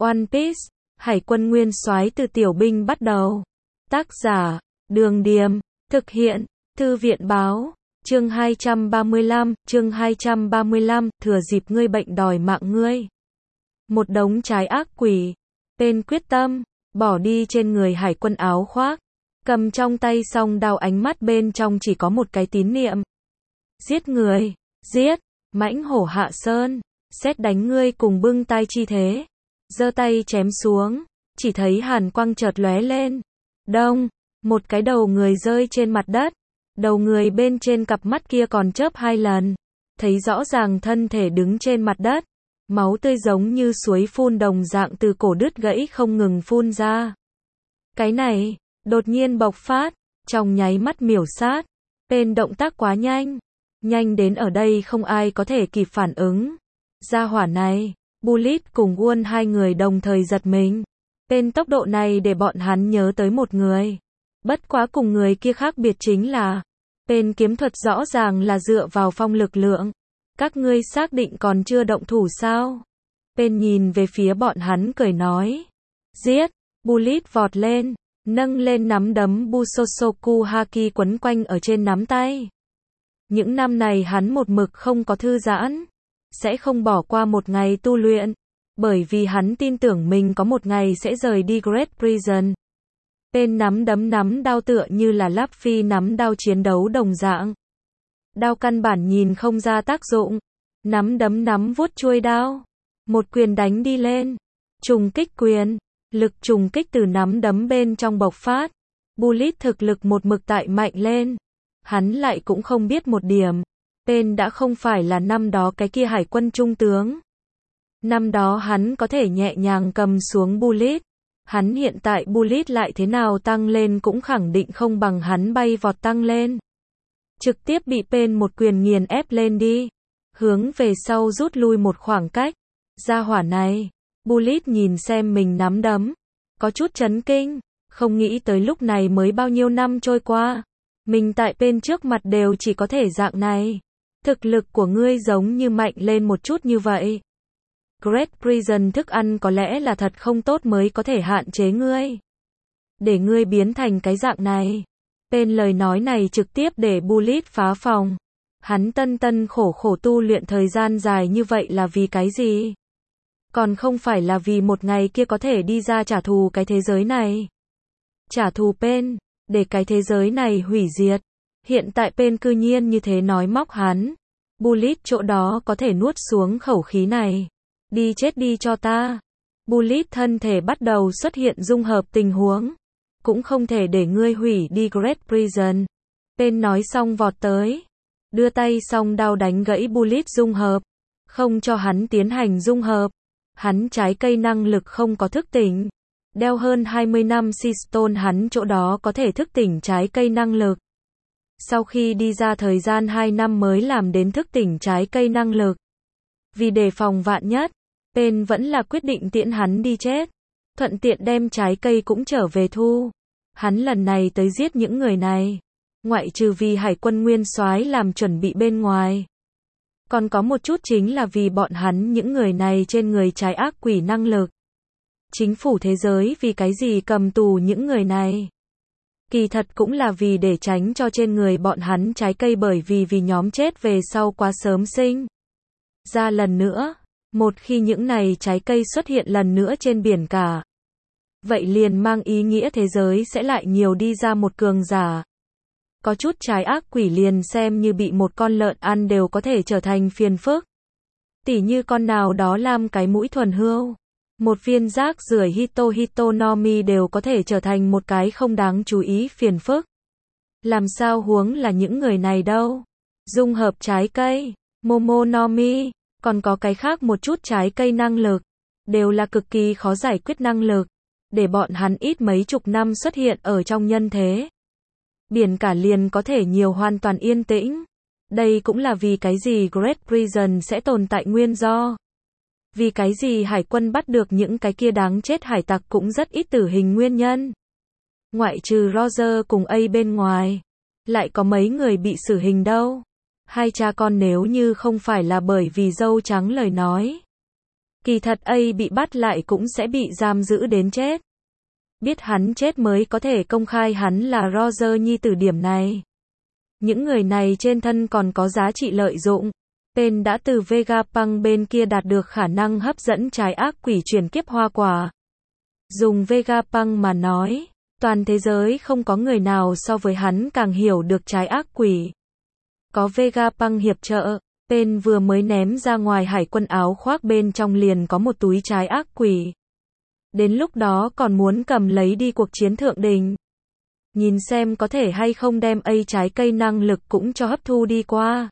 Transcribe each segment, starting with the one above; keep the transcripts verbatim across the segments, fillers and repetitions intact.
One Piece, Hải quân nguyên soái từ tiểu binh bắt đầu. Tác giả, Đường Điềm, thực hiện, Thư viện báo, chương hai trăm ba mươi lăm, chương hai trăm ba mươi lăm, thừa dịp ngươi bệnh đòi mạng ngươi. Một đống trái ác quỷ, tên quyết tâm, bỏ đi trên người hải quân áo khoác, cầm trong tay song đao, ánh mắt bên trong chỉ có một cái tín niệm. Giết người, giết, mãnh hổ hạ sơn, xét đánh ngươi cùng bưng tay chi thế. Giơ tay chém xuống, chỉ thấy hàn quang chợt lóe lên. Đông, một cái đầu người rơi trên mặt đất. Đầu người bên trên cặp mắt kia còn chớp hai lần. Thấy rõ ràng thân thể đứng trên mặt đất. Máu tươi giống như suối phun đồng dạng từ cổ đứt gãy không ngừng phun ra. Cái này, đột nhiên bộc phát, trong nháy mắt miểu sát. Tên động tác quá nhanh. Nhanh đến ở đây không ai có thể kịp phản ứng. Gia hỏa này, Bullet cùng Won hai người đồng thời giật mình. Tên tốc độ này để bọn hắn nhớ tới một người. Bất quá cùng người kia khác biệt chính là, tên kiếm thuật rõ ràng là dựa vào phong lực lượng. Các ngươi xác định còn chưa động thủ sao? Tên nhìn về phía bọn hắn cười nói. Giết! Bullet vọt lên, nâng lên nắm đấm Busosoku Haki quấn quanh ở trên nắm tay. Những năm này hắn một mực không có thư giãn, sẽ không bỏ qua một ngày tu luyện, bởi vì hắn tin tưởng mình có một ngày sẽ rời đi Great Prison. Tên nắm đấm nắm đao tựa như là Luffy nắm đao chiến đấu đồng dạng. Đao căn bản nhìn không ra tác dụng, nắm đấm nắm vuốt chuôi đao, một quyền đánh đi lên, trùng kích quyền, lực trùng kích từ nắm đấm bên trong bộc phát. Bullet thực lực một mực tại mạnh lên, hắn lại cũng không biết một điểm. Tên đã không phải là năm đó cái kia hải quân trung tướng. Năm đó hắn có thể nhẹ nhàng cầm xuống Bullet. Hắn hiện tại Bullet lại thế nào tăng lên cũng khẳng định không bằng hắn bay vọt tăng lên. Trực tiếp bị Pen một quyền nghiền ép lên đi. Hướng về sau rút lui một khoảng cách. Gia hỏa này, Bullet nhìn xem mình nắm đấm. Có chút chấn kinh, không nghĩ tới lúc này mới bao nhiêu năm trôi qua. Mình tại Pen trước mặt đều chỉ có thể dạng này. Thực lực của ngươi giống như mạnh lên một chút như vậy. Great Prison thức ăn có lẽ là thật không tốt mới có thể hạn chế ngươi. Để ngươi biến thành cái dạng này. Tên lời nói này trực tiếp để Bullet phá phòng. Hắn tân tân khổ khổ tu luyện thời gian dài như vậy là vì cái gì? Còn không phải là vì một ngày kia có thể đi ra trả thù cái thế giới này. Trả thù Pen, để cái thế giới này hủy diệt. Hiện tại Pen cư nhiên như thế nói móc hắn. Bullet chỗ đó có thể nuốt xuống khẩu khí này. Đi chết đi cho ta. Bullet thân thể bắt đầu xuất hiện dung hợp tình huống. Cũng không thể để ngươi hủy đi Great Prison. Pen nói xong vọt tới. Đưa tay song đao đánh gãy Bullet dung hợp. Không cho hắn tiến hành dung hợp. Hắn trái cây năng lực không có thức tỉnh. Đeo hơn hai mươi năm Seastone hắn chỗ đó có thể thức tỉnh trái cây năng lực. Sau khi đi ra thời gian hai năm mới làm đến thức tỉnh trái cây năng lực. Vì đề phòng vạn nhất, Pen vẫn là quyết định tiễn hắn đi chết. Thuận tiện đem trái cây cũng trở về thu. Hắn lần này tới giết những người này. Ngoại trừ vì hải quân nguyên soái làm chuẩn bị bên ngoài. Còn có một chút chính là vì bọn hắn những người này trên người trái ác quỷ năng lực. Chính phủ thế giới vì cái gì cầm tù những người này? Kỳ thật cũng là vì để tránh cho trên người bọn hắn trái cây bởi vì vì nhóm chết về sau quá sớm sinh. Ra lần nữa, một khi những này trái cây xuất hiện lần nữa trên biển cả. Vậy liền mang ý nghĩa thế giới sẽ lại nhiều đi ra một cường giả. Có chút trái ác quỷ liền xem như bị một con lợn ăn đều có thể trở thành phiền phức. Tỉ như con nào đó làm cái mũi thuần hươu. Một viên rác rưởi Hito Hitonomi đều có thể trở thành một cái không đáng chú ý phiền phức. Làm sao huống là những người này đâu. Dung hợp trái cây, Momonomi, còn có cái khác một chút trái cây năng lực. Đều là cực kỳ khó giải quyết năng lực. Để bọn hắn ít mấy chục năm xuất hiện ở trong nhân thế. Biển cả liền có thể nhiều hoàn toàn yên tĩnh. Đây cũng là vì cái gì Great Prison sẽ tồn tại nguyên do. Vì cái gì hải quân bắt được những cái kia đáng chết hải tặc cũng rất ít tử hình nguyên nhân. Ngoại trừ Roger cùng A bên ngoài. Lại có mấy người bị xử hình đâu. Hai cha con nếu như không phải là bởi vì dâu trắng lời nói. Kỳ thật A bị bắt lại cũng sẽ bị giam giữ đến chết. Biết hắn chết mới có thể công khai hắn là Roger nhi tử điểm này. Những người này trên thân còn có giá trị lợi dụng. Tên đã từ Vegapunk bên kia đạt được khả năng hấp dẫn trái ác quỷ chuyển kiếp hoa quả. Dùng Vegapunk mà nói, toàn thế giới không có người nào so với hắn càng hiểu được trái ác quỷ. Có Vegapunk hiệp trợ, tên vừa mới ném ra ngoài hải quân áo khoác bên trong liền có một túi trái ác quỷ. Đến lúc đó còn muốn cầm lấy đi cuộc chiến thượng đỉnh. Nhìn xem có thể hay không đem A trái cây năng lực cũng cho hấp thu đi qua.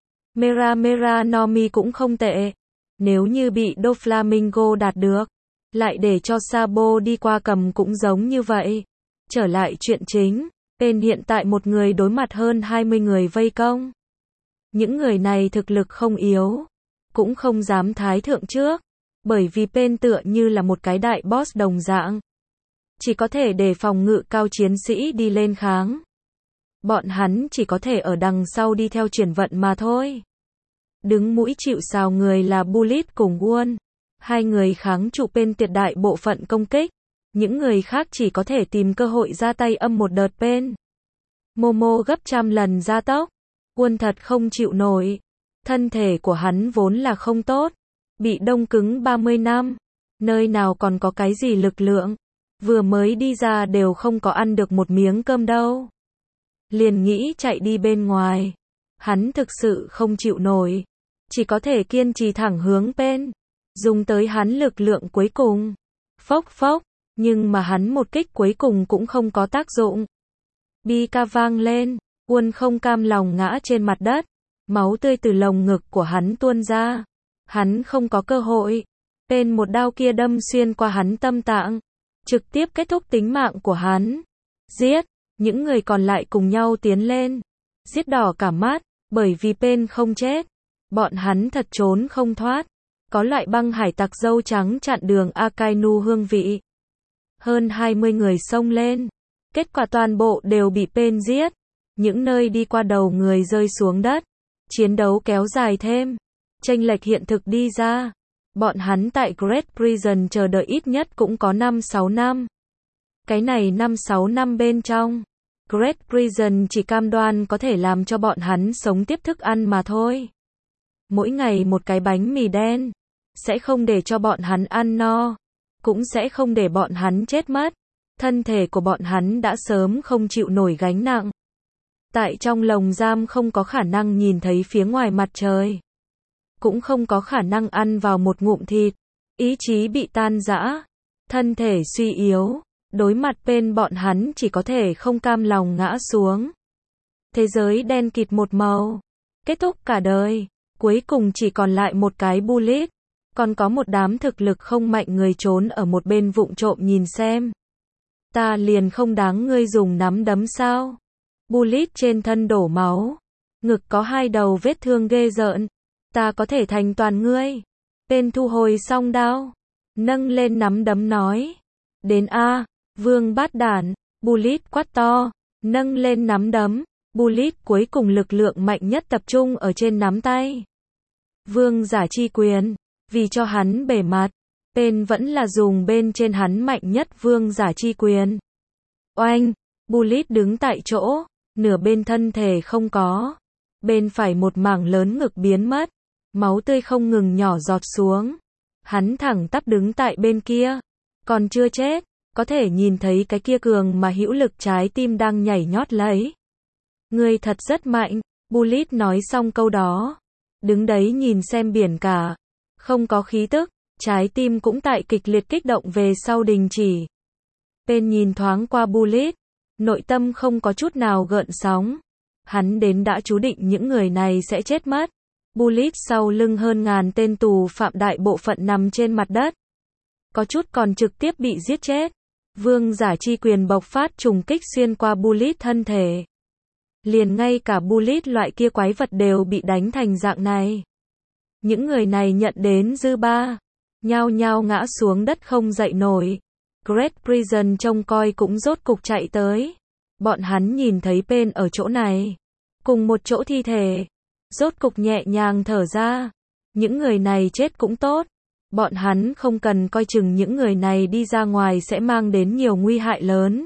Mera Mera no Mi cũng không tệ. Nếu như bị Doflamingo đạt được, lại để cho Sabo đi qua cầm cũng giống như vậy. Trở lại chuyện chính, tên hiện tại một người đối mặt hơn hai mươi người vây công. Những người này thực lực không yếu, cũng không dám thái thượng trước, bởi vì tên tựa như là một cái đại boss đồng dạng. Chỉ có thể để phòng ngự cao chiến sĩ đi lên kháng. Bọn hắn chỉ có thể ở đằng sau đi theo chuyển vận mà thôi. Đứng mũi chịu sào người là Bullet cùng Won. Hai người kháng trụ bên tuyệt đại bộ phận công kích. Những người khác chỉ có thể tìm cơ hội ra tay âm một đợt bên. Momo gấp trăm lần gia tốc. Won thật không chịu nổi. Thân thể của hắn vốn là không tốt. Bị đông cứng ba mươi năm. Nơi nào còn có cái gì lực lượng. Vừa mới đi ra đều không có ăn được một miếng cơm đâu. Liền nghĩ chạy đi bên ngoài. Hắn thực sự không chịu nổi. Chỉ có thể kiên trì thẳng hướng bên. Dùng tới hắn lực lượng cuối cùng. Phốc phốc. Nhưng mà hắn một kích cuối cùng cũng không có tác dụng. Bi ca vang lên. Won không cam lòng ngã trên mặt đất. Máu tươi từ lồng ngực của hắn tuôn ra. Hắn không có cơ hội. Bên một đao kia đâm xuyên qua hắn tâm tạng. Trực tiếp kết thúc tính mạng của hắn. Giết. Những người còn lại cùng nhau tiến lên. Giết đỏ cả mắt. Bởi vì Pen không chết. Bọn hắn thật trốn không thoát. Có loại băng hải tặc dâu trắng chặn đường Akainu hương vị. Hơn hai mươi người xông lên. Kết quả toàn bộ đều bị Pen giết. Những nơi đi qua đầu người rơi xuống đất. Chiến đấu kéo dài thêm. Chênh lệch hiện thực đi ra. Bọn hắn tại Great Prison chờ đợi ít nhất cũng có năm sáu năm. Cái này năm sáu năm bên trong. Great Prison chỉ cam đoan có thể làm cho bọn hắn sống tiếp thức ăn mà thôi. Mỗi ngày một cái bánh mì đen. Sẽ không để cho bọn hắn ăn no. Cũng sẽ không để bọn hắn chết mất. Thân thể của bọn hắn đã sớm không chịu nổi gánh nặng. Tại trong lồng giam không có khả năng nhìn thấy phía ngoài mặt trời. Cũng không có khả năng ăn vào một ngụm thịt. Ý chí bị tan rã. Thân thể suy yếu. Đối mặt bên bọn hắn chỉ có thể không cam lòng ngã xuống. Thế giới đen kịt một màu. Kết thúc cả đời. Cuối cùng chỉ còn lại một cái Bullet. Còn có một đám thực lực không mạnh người trốn ở một bên vụng trộm nhìn xem. Ta liền không đáng ngươi dùng nắm đấm sao? Bullet trên thân đổ máu. Ngực có hai đầu vết thương ghê rợn. Ta có thể thành toàn ngươi. Tên thu hồi xong đao. Nâng lên nắm đấm nói. Đến A. Vương bát đản. Bullet quát to. Nâng lên nắm đấm. Bullet cuối cùng lực lượng mạnh nhất tập trung ở trên nắm tay. Vương giả chi quyền. Vì cho hắn bể mặt. Tên vẫn là dùng bên trên hắn mạnh nhất vương giả chi quyền. Oanh. Bullet đứng tại chỗ. Nửa bên thân thể không có. Bên phải một mảng lớn ngực biến mất. Máu tươi không ngừng nhỏ giọt xuống. Hắn thẳng tắp đứng tại bên kia. Còn chưa chết. Có thể nhìn thấy cái kia cường mà hữu lực trái tim đang nhảy nhót lấy. Ngươi thật rất mạnh. Bullet nói xong câu đó. Đứng đấy nhìn xem biển cả. Không có khí tức. Trái tim cũng tại kịch liệt kích động về sau đình chỉ. Pen nhìn thoáng qua Bullet. Nội tâm không có chút nào gợn sóng. Hắn đến đã chú định những người này sẽ chết mất. Bullet sau lưng hơn ngàn tên tù phạm đại bộ phận nằm trên mặt đất. Có chút còn trực tiếp bị giết chết. Vương giả chi quyền bộc phát trùng kích xuyên qua Bullet thân thể. Liền ngay cả Bullet loại kia quái vật đều bị đánh thành dạng này. Những người này nhận đến dư ba. Nhao nhao ngã xuống đất không dậy nổi. Great Prison trông coi cũng rốt cục chạy tới. Bọn hắn nhìn thấy Pen ở chỗ này. Cùng một chỗ thi thể. Rốt cục nhẹ nhàng thở ra. Những người này chết cũng tốt. Bọn hắn không cần coi chừng những người này đi ra ngoài sẽ mang đến nhiều nguy hại lớn.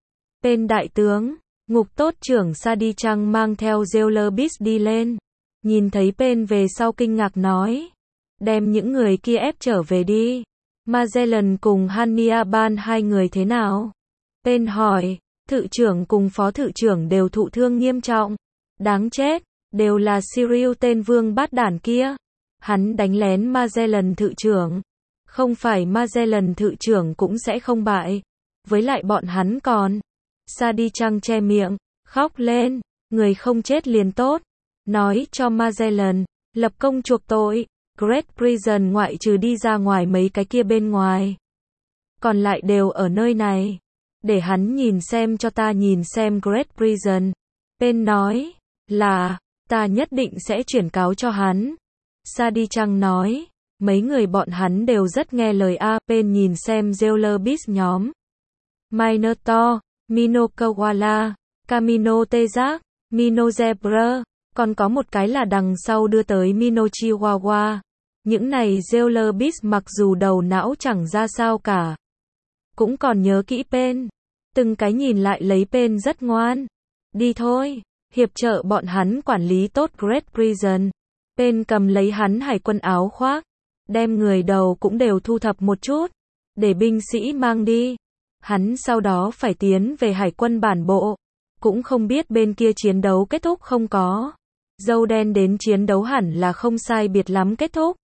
Tên đại tướng, ngục tốt trưởng Sadi Chang mang theo Zeolabis đi lên. Nhìn thấy Pen về sau kinh ngạc nói. Đem những người kia ép trở về đi. Magellan cùng Hannibal hai người thế nào? Pen hỏi. Thự trưởng cùng phó thự trưởng đều thụ thương nghiêm trọng. Đáng chết, đều là Cyril tên vương bát đản kia. Hắn đánh lén Magellan thự trưởng. Không phải Magellan thự trưởng cũng sẽ không bại. Với lại bọn hắn còn. Sadi Chang che miệng, khóc lên. Người không chết liền tốt. Nói cho Magellan, lập công chuộc tội. Great Prison ngoại trừ đi ra ngoài mấy cái kia bên ngoài. Còn lại đều ở nơi này. Để hắn nhìn xem cho ta nhìn xem Great Prison. Pen nói, là, ta nhất định sẽ chuyển cáo cho hắn. Sadi Chang nói, mấy người bọn hắn đều rất nghe lời a. Pen nhìn xem Zeolabis nhóm. Minotaur, Minokawala, Camino Tezak, Mino Zebra, còn có một cái là đằng sau đưa tới Mino Chihuahua. Những này Zeolabis mặc dù đầu não chẳng ra sao cả. Cũng còn nhớ kỹ Pen. Từng cái nhìn lại lấy Pen rất ngoan. Đi thôi, hiệp trợ bọn hắn quản lý tốt Great Prison. Pen cầm lấy hắn hải quân áo khoác. Đem người đầu cũng đều thu thập một chút. Để binh sĩ mang đi. Hắn sau đó phải tiến về hải quân bản bộ. Cũng không biết bên kia chiến đấu kết thúc không có. Dâu đen đến chiến đấu hẳn là không sai biệt lắm kết thúc.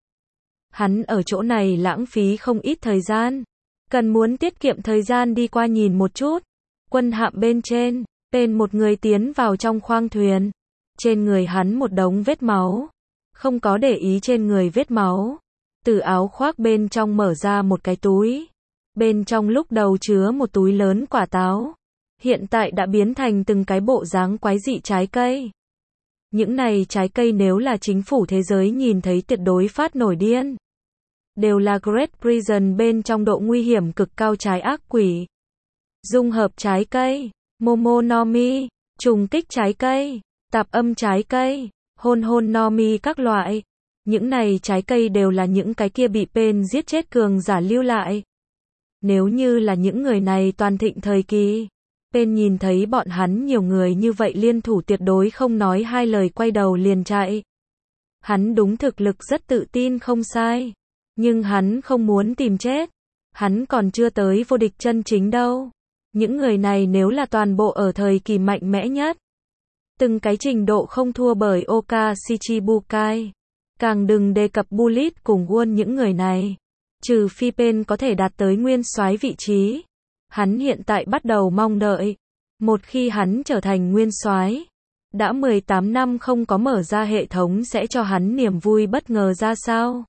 Hắn ở chỗ này lãng phí không ít thời gian. Cần muốn tiết kiệm thời gian đi qua nhìn một chút. Quân hạm bên trên, Pen một người tiến vào trong khoang thuyền. Trên người hắn một đống vết máu. Không có để ý trên người vết máu. Từ áo khoác bên trong mở ra một cái túi. Bên trong lúc đầu chứa một túi lớn quả táo. Hiện tại đã biến thành từng cái bộ dáng quái dị trái cây. Những này trái cây nếu là chính phủ thế giới nhìn thấy tuyệt đối phát nổi điên. Đều là Great Prison bên trong độ nguy hiểm cực cao trái ác quỷ. Dung hợp trái cây, Momonomi, trùng kích trái cây, tạp âm trái cây, hôn hôn nomi các loại. Những này trái cây đều là những cái kia bị Pen giết chết cường giả lưu lại. Nếu như là những người này toàn thịnh thời kỳ. Pen nhìn thấy bọn hắn nhiều người như vậy liên thủ tuyệt đối không nói hai lời quay đầu liền chạy. Hắn đúng thực lực rất tự tin không sai. Nhưng hắn không muốn tìm chết. Hắn còn chưa tới vô địch chân chính đâu. Những người này nếu là toàn bộ ở thời kỳ mạnh mẽ nhất. Từng cái trình độ không thua bởi Oka Shichibukai. Càng đừng đề cập Bullet cùng Won những người này. Trừ phi Pen có thể đạt tới nguyên soái vị trí. Hắn hiện tại bắt đầu mong đợi. Một khi hắn trở thành nguyên soái, đã mười tám năm không có mở ra hệ thống sẽ cho hắn niềm vui bất ngờ ra sao.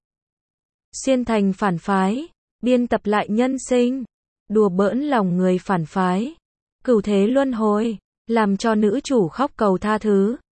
Xuyên thành phản phái, biên tập lại nhân sinh, đùa bỡn lòng người phản phái, cửu thế luân hồi, làm cho nữ chủ khóc cầu tha thứ.